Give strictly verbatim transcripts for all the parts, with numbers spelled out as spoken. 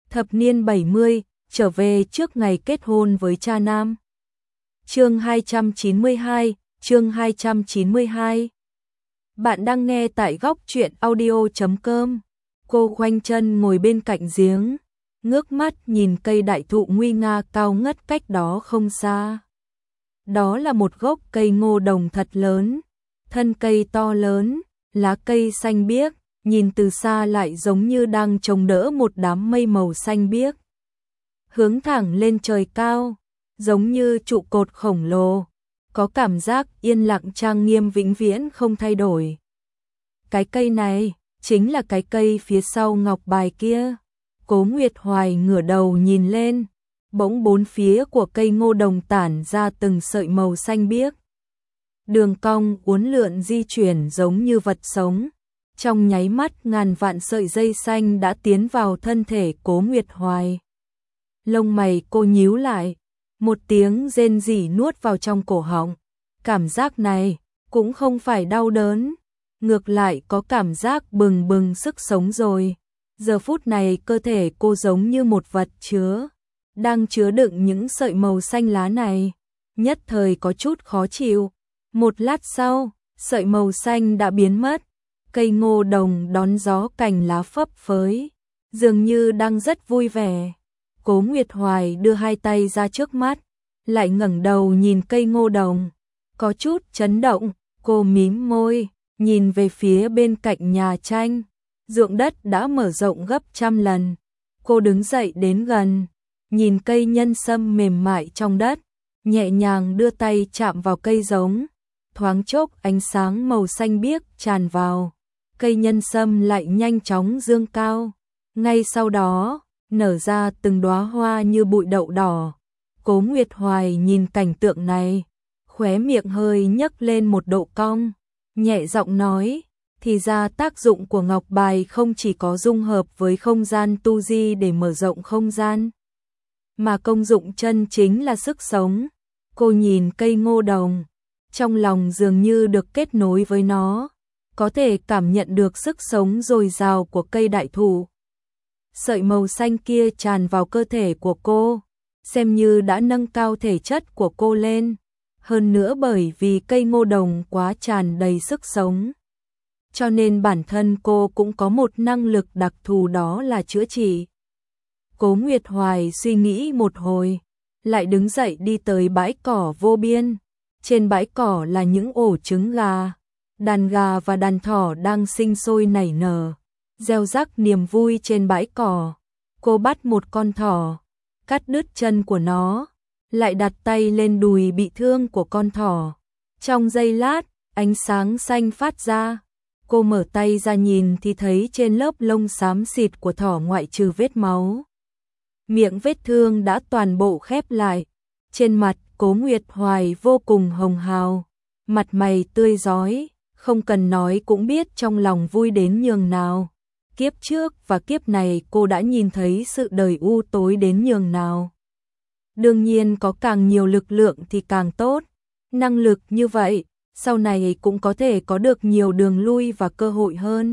Thập niên bảy mươi, trở về trước ngày kết hôn với cha nam. Chương hai trăm chín mươi hai, chương hai trăm chín mươi hai. Bạn đang nghe tại góc truyện audio chấm com. Cô khoanh chân ngồi bên cạnh giếng, ngước mắt nhìn cây đại thụ nguy nga cao ngất cách đó không xa. Đó là một gốc cây ngô đồng thật lớn, thân cây to lớn, lá cây xanh biếc, nhìn từ xa lại giống như đang chống đỡ một đám mây màu xanh biếc. Hướng thẳng lên trời cao, giống như trụ cột khổng lồ, có cảm giác yên lặng trang nghiêm vĩnh viễn không thay đổi. Cái cây này, chính là cái cây phía sau ngọc bài kia. Cố Nguyệt Hoài ngửa đầu nhìn lên, bỗng bốn phía của cây ngô đồng tản ra từng sợi màu xanh biếc. Đường cong uốn lượn di chuyển giống như vật sống. Trong nháy mắt ngàn vạn sợi dây xanh đã tiến vào thân thể Cố Nguyệt Hoài. Lông mày cô nhíu lại, một tiếng rên rỉ nuốt vào trong cổ họng. Cảm giác này cũng không phải đau đớn, ngược lại có cảm giác bừng bừng sức sống rồi. Giờ phút này cơ thể cô giống như một vật chứa, đang chứa đựng những sợi màu xanh lá này, nhất thời có chút khó chịu. Một lát sau, sợi màu xanh đã biến mất, cây ngô đồng đón gió cành lá phấp phới, dường như đang rất vui vẻ. Cố Nguyệt Hoài đưa hai tay ra trước mắt, lại ngẩng đầu nhìn cây ngô đồng, có chút chấn động, cô mím môi, nhìn về phía bên cạnh nhà tranh. Ruộng đất đã mở rộng gấp trăm lần. Cô đứng dậy đến gần, nhìn cây nhân sâm mềm mại trong đất, nhẹ nhàng đưa tay chạm vào cây giống. Thoáng chốc ánh sáng màu xanh biếc tràn vào, cây nhân sâm lại nhanh chóng dương cao. Ngay sau đó, nở ra từng đóa hoa như bụi đậu đỏ. Cố Nguyệt Hoài nhìn cảnh tượng này, khóe miệng hơi nhấc lên một độ cong, nhẹ giọng nói, thì ra tác dụng của ngọc bài không chỉ có dung hợp với không gian tu di để mở rộng không gian, mà công dụng chân chính là sức sống. Cô nhìn cây ngô đồng, trong lòng dường như được kết nối với nó, có thể cảm nhận được sức sống dồi dào của cây đại thụ. Sợi màu xanh kia tràn vào cơ thể của cô, xem như đã nâng cao thể chất của cô lên. Hơn nữa bởi vì cây ngô đồng quá tràn đầy sức sống, cho nên bản thân cô cũng có một năng lực đặc thù, đó là chữa trị. Cố Nguyệt Hoài suy nghĩ một hồi, lại đứng dậy đi tới bãi cỏ vô biên. Trên bãi cỏ là những ổ trứng gà, đàn gà và đàn thỏ đang sinh sôi nảy nở, gieo rắc niềm vui trên bãi cỏ. Cô bắt một con thỏ, cắt đứt chân của nó, lại đặt tay lên đùi bị thương của con thỏ. Trong giây lát, ánh sáng xanh phát ra. Cô mở tay ra nhìn thì thấy trên lớp lông xám xịt của thỏ ngoại trừ vết máu, miệng vết thương đã toàn bộ khép lại. Trên mặt Cố Nguyệt Hoài vô cùng hồng hào, mặt mày tươi rói, không cần nói cũng biết trong lòng vui đến nhường nào. Kiếp trước và kiếp này cô đã nhìn thấy sự đời u tối đến nhường nào. Đương nhiên có càng nhiều lực lượng thì càng tốt, năng lực như vậy, sau này cũng có thể có được nhiều đường lui và cơ hội hơn.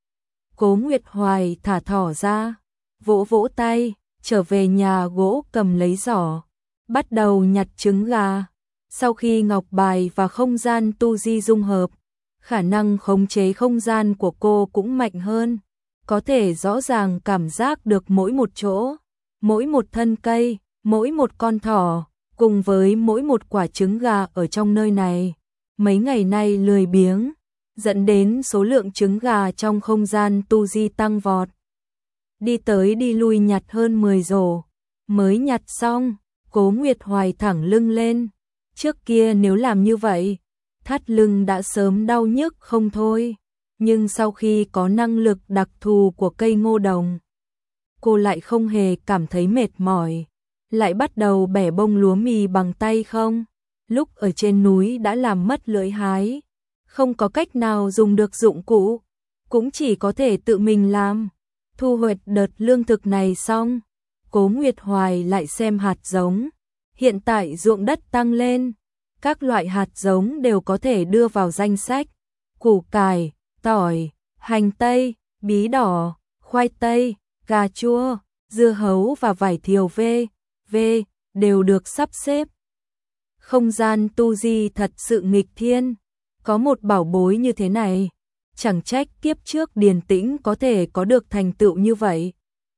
Cố Nguyệt Hoài thả thỏ ra, vỗ vỗ tay, trở về nhà gỗ cầm lấy giỏ, bắt đầu nhặt trứng gà. Sau khi ngọc bài và không gian tu di dung hợp, khả năng khống chế không gian của cô cũng mạnh hơn, có thể rõ ràng cảm giác được mỗi một chỗ, mỗi một thân cây, mỗi một con thỏ, cùng với mỗi một quả trứng gà ở trong nơi này. Mấy ngày nay lười biếng, dẫn đến số lượng trứng gà trong không gian tu di tăng vọt. Đi tới đi lui nhặt hơn mười rổ, mới nhặt xong, Cố Nguyệt Hoài thẳng lưng lên. Trước kia nếu làm như vậy, thắt lưng đã sớm đau nhức không thôi. Nhưng sau khi có năng lực đặc thù của cây ngô đồng, cô lại không hề cảm thấy mệt mỏi, lại bắt đầu bẻ bông lúa mì bằng tay không. Lúc ở trên núi đã làm mất lưỡi hái, không có cách nào dùng được dụng cụ, cũng chỉ có thể tự mình làm. Thu hoạch đợt lương thực này xong, Cố Nguyệt Hoài lại xem hạt giống. Hiện tại ruộng đất tăng lên, các loại hạt giống đều có thể đưa vào danh sách. Củ cải, tỏi, hành tây, bí đỏ, khoai tây, cà chua, dưa hấu và vải thiều v, v đều được sắp xếp. Không gian tu di thật sự nghịch thiên, có một bảo bối như thế này, chẳng trách kiếp trước Điền Tĩnh có thể có được thành tựu như vậy.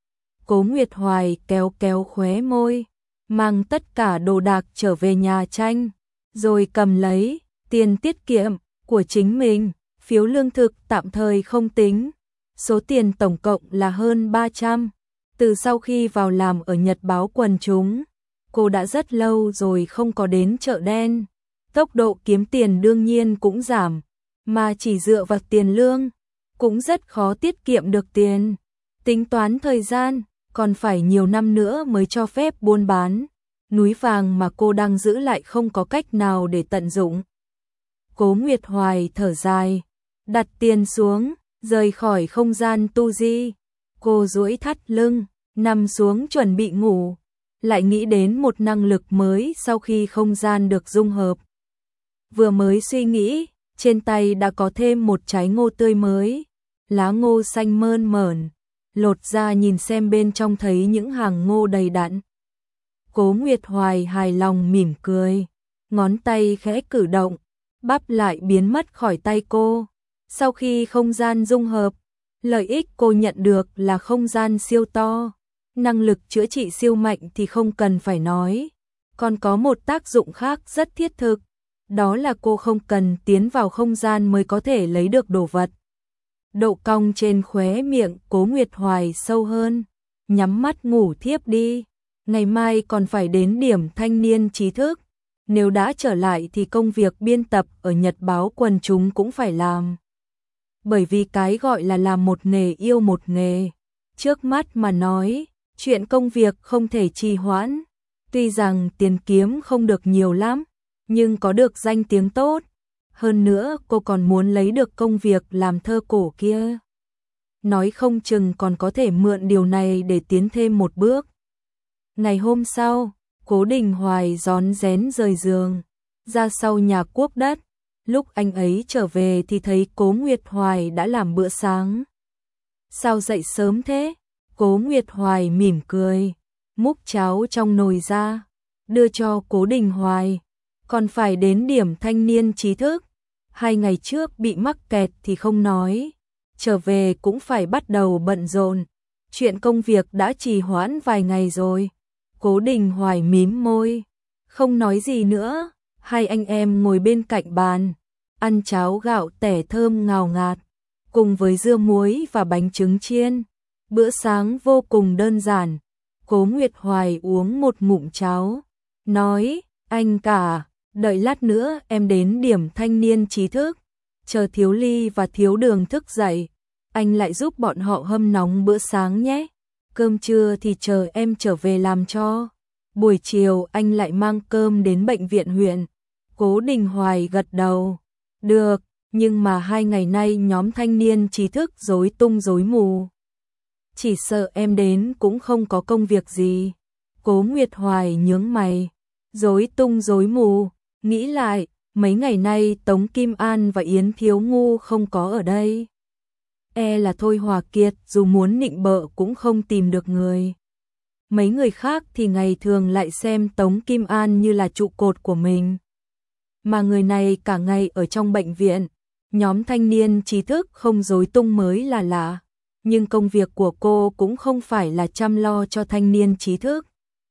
Cố Nguyệt Hoài kéo kéo khóe môi, mang tất cả đồ đạc trở về nhà tranh, rồi cầm lấy tiền tiết kiệm của chính mình, phiếu lương thực tạm thời không tính, số tiền tổng cộng là hơn ba trăm. Từ sau khi vào làm ở Nhật báo quần chúng, cô đã rất lâu rồi không có đến chợ đen, tốc độ kiếm tiền đương nhiên cũng giảm, mà chỉ dựa vào tiền lương, cũng rất khó tiết kiệm được tiền. Tính toán thời gian, còn phải nhiều năm nữa mới cho phép buôn bán, núi vàng mà cô đang giữ lại không có cách nào để tận dụng. Cố Nguyệt Hoài thở dài, đặt tiền xuống, rời khỏi không gian tu di. Cô duỗi thắt lưng, nằm xuống chuẩn bị ngủ, lại nghĩ đến một năng lực mới sau khi không gian được dung hợp. Vừa mới suy nghĩ, trên tay đã có thêm một trái ngô tươi mới, lá ngô xanh mơn mởn, lột ra nhìn xem bên trong thấy những hàng ngô đầy đặn. Cố Nguyệt Hoài hài lòng mỉm cười, ngón tay khẽ cử động, bắp lại biến mất khỏi tay cô. Sau khi không gian dung hợp, lợi ích cô nhận được là không gian siêu to, năng lực chữa trị siêu mạnh thì không cần phải nói. Còn có một tác dụng khác rất thiết thực, đó là cô không cần tiến vào không gian mới có thể lấy được đồ vật. Độ cong trên khóe miệng Cố Nguyệt Hoài sâu hơn, nhắm mắt ngủ thiếp đi. Ngày mai còn phải đến điểm thanh niên trí thức, nếu đã trở lại thì công việc biên tập ở Nhật báo quần chúng cũng phải làm. Bởi vì cái gọi là làm một nghề yêu một nghề, trước mắt mà nói, chuyện công việc không thể trì hoãn. Tuy rằng tiền kiếm không được nhiều lắm, nhưng có được danh tiếng tốt. Hơn nữa cô còn muốn lấy được công việc làm thơ cổ kia. Nói không chừng còn có thể mượn điều này để tiến thêm một bước. Ngày hôm sau, Cố Đình Hoài rón rén rời giường, ra sau nhà Quốc Đất. Lúc anh ấy trở về thì thấy Cố Nguyệt Hoài đã làm bữa sáng. Sao dậy sớm thế? Cố Nguyệt Hoài mỉm cười, múc cháo trong nồi ra, đưa cho Cố Đình Hoài. Còn phải đến điểm thanh niên trí thức. Hai ngày trước bị mắc kẹt thì không nói, trở về cũng phải bắt đầu bận rộn. Chuyện công việc đã trì hoãn vài ngày rồi. Cố Đình Hoài mím môi, không nói gì nữa. Hai anh em ngồi bên cạnh bàn, ăn cháo gạo tẻ thơm ngào ngạt, cùng với dưa muối và bánh trứng chiên. Bữa sáng vô cùng đơn giản. Cố Nguyệt Hoài uống một ngụm cháo, nói, anh cả, đợi lát nữa em đến điểm thanh niên trí thức, chờ Thiếu Ly và Thiếu Đường thức dậy, anh lại giúp bọn họ hâm nóng bữa sáng nhé. Cơm trưa thì chờ em trở về làm cho. Buổi chiều anh lại mang cơm đến bệnh viện huyện. Cố Đình Hoài gật đầu. Được, nhưng mà hai ngày nay nhóm thanh niên trí thức rối tung rối mù. Chỉ sợ em đến cũng không có công việc gì. Cố Nguyệt Hoài nhướng mày. Rối tung rối mù, nghĩ lại, mấy ngày nay Tống Kim An và Yến Thiếu Ngu không có ở đây. E là Thôi Hòa Kiệt dù muốn nịnh bợ cũng không tìm được người. Mấy người khác thì ngày thường lại xem Tống Kim An như là trụ cột của mình. Mà người này cả ngày ở trong bệnh viện, nhóm thanh niên trí thức không rối tung mới là lạ. Nhưng công việc của cô cũng không phải là chăm lo cho thanh niên trí thức,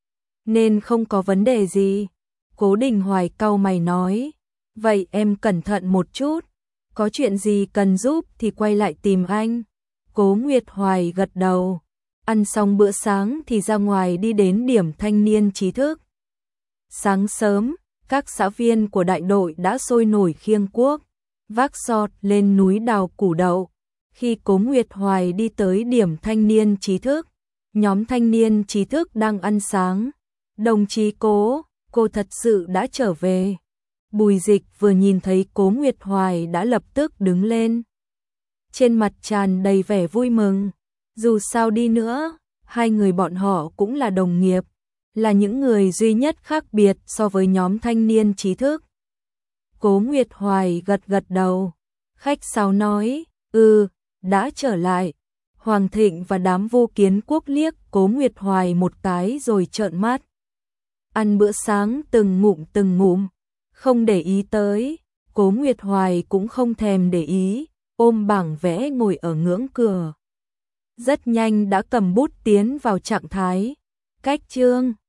nên không có vấn đề gì. Cố Đình Hoài cau mày nói, vậy em cẩn thận một chút, có chuyện gì cần giúp thì quay lại tìm anh. Cố Nguyệt Hoài gật đầu, ăn xong bữa sáng thì ra ngoài đi đến điểm thanh niên trí thức. Sáng sớm, các xã viên của đại đội đã sôi nổi khiêng cuốc, vác sọt lên núi đào củ đậu. Khi Cố Nguyệt Hoài đi tới điểm thanh niên trí thức, nhóm thanh niên trí thức đang ăn sáng. Đồng chí Cố, cô thật sự đã trở về. Bùi Dịch vừa nhìn thấy Cố Nguyệt Hoài đã lập tức đứng lên. Trên mặt tràn đầy vẻ vui mừng. Dù sao đi nữa, hai người bọn họ cũng là đồng nghiệp, là những người duy nhất khác biệt so với nhóm thanh niên trí thức. Cố Nguyệt Hoài gật gật đầu, khách sáo nói, ừ, đã trở lại. Hoàng Thịnh và đám vô kiến quốc liếc Cố Nguyệt Hoài một cái rồi trợn mắt. Ăn bữa sáng từng ngụm từng ngụm, không để ý tới. Cố Nguyệt Hoài cũng không thèm để ý, ôm bảng vẽ ngồi ở ngưỡng cửa. Rất nhanh đã cầm bút tiến vào trạng thái. Cách chương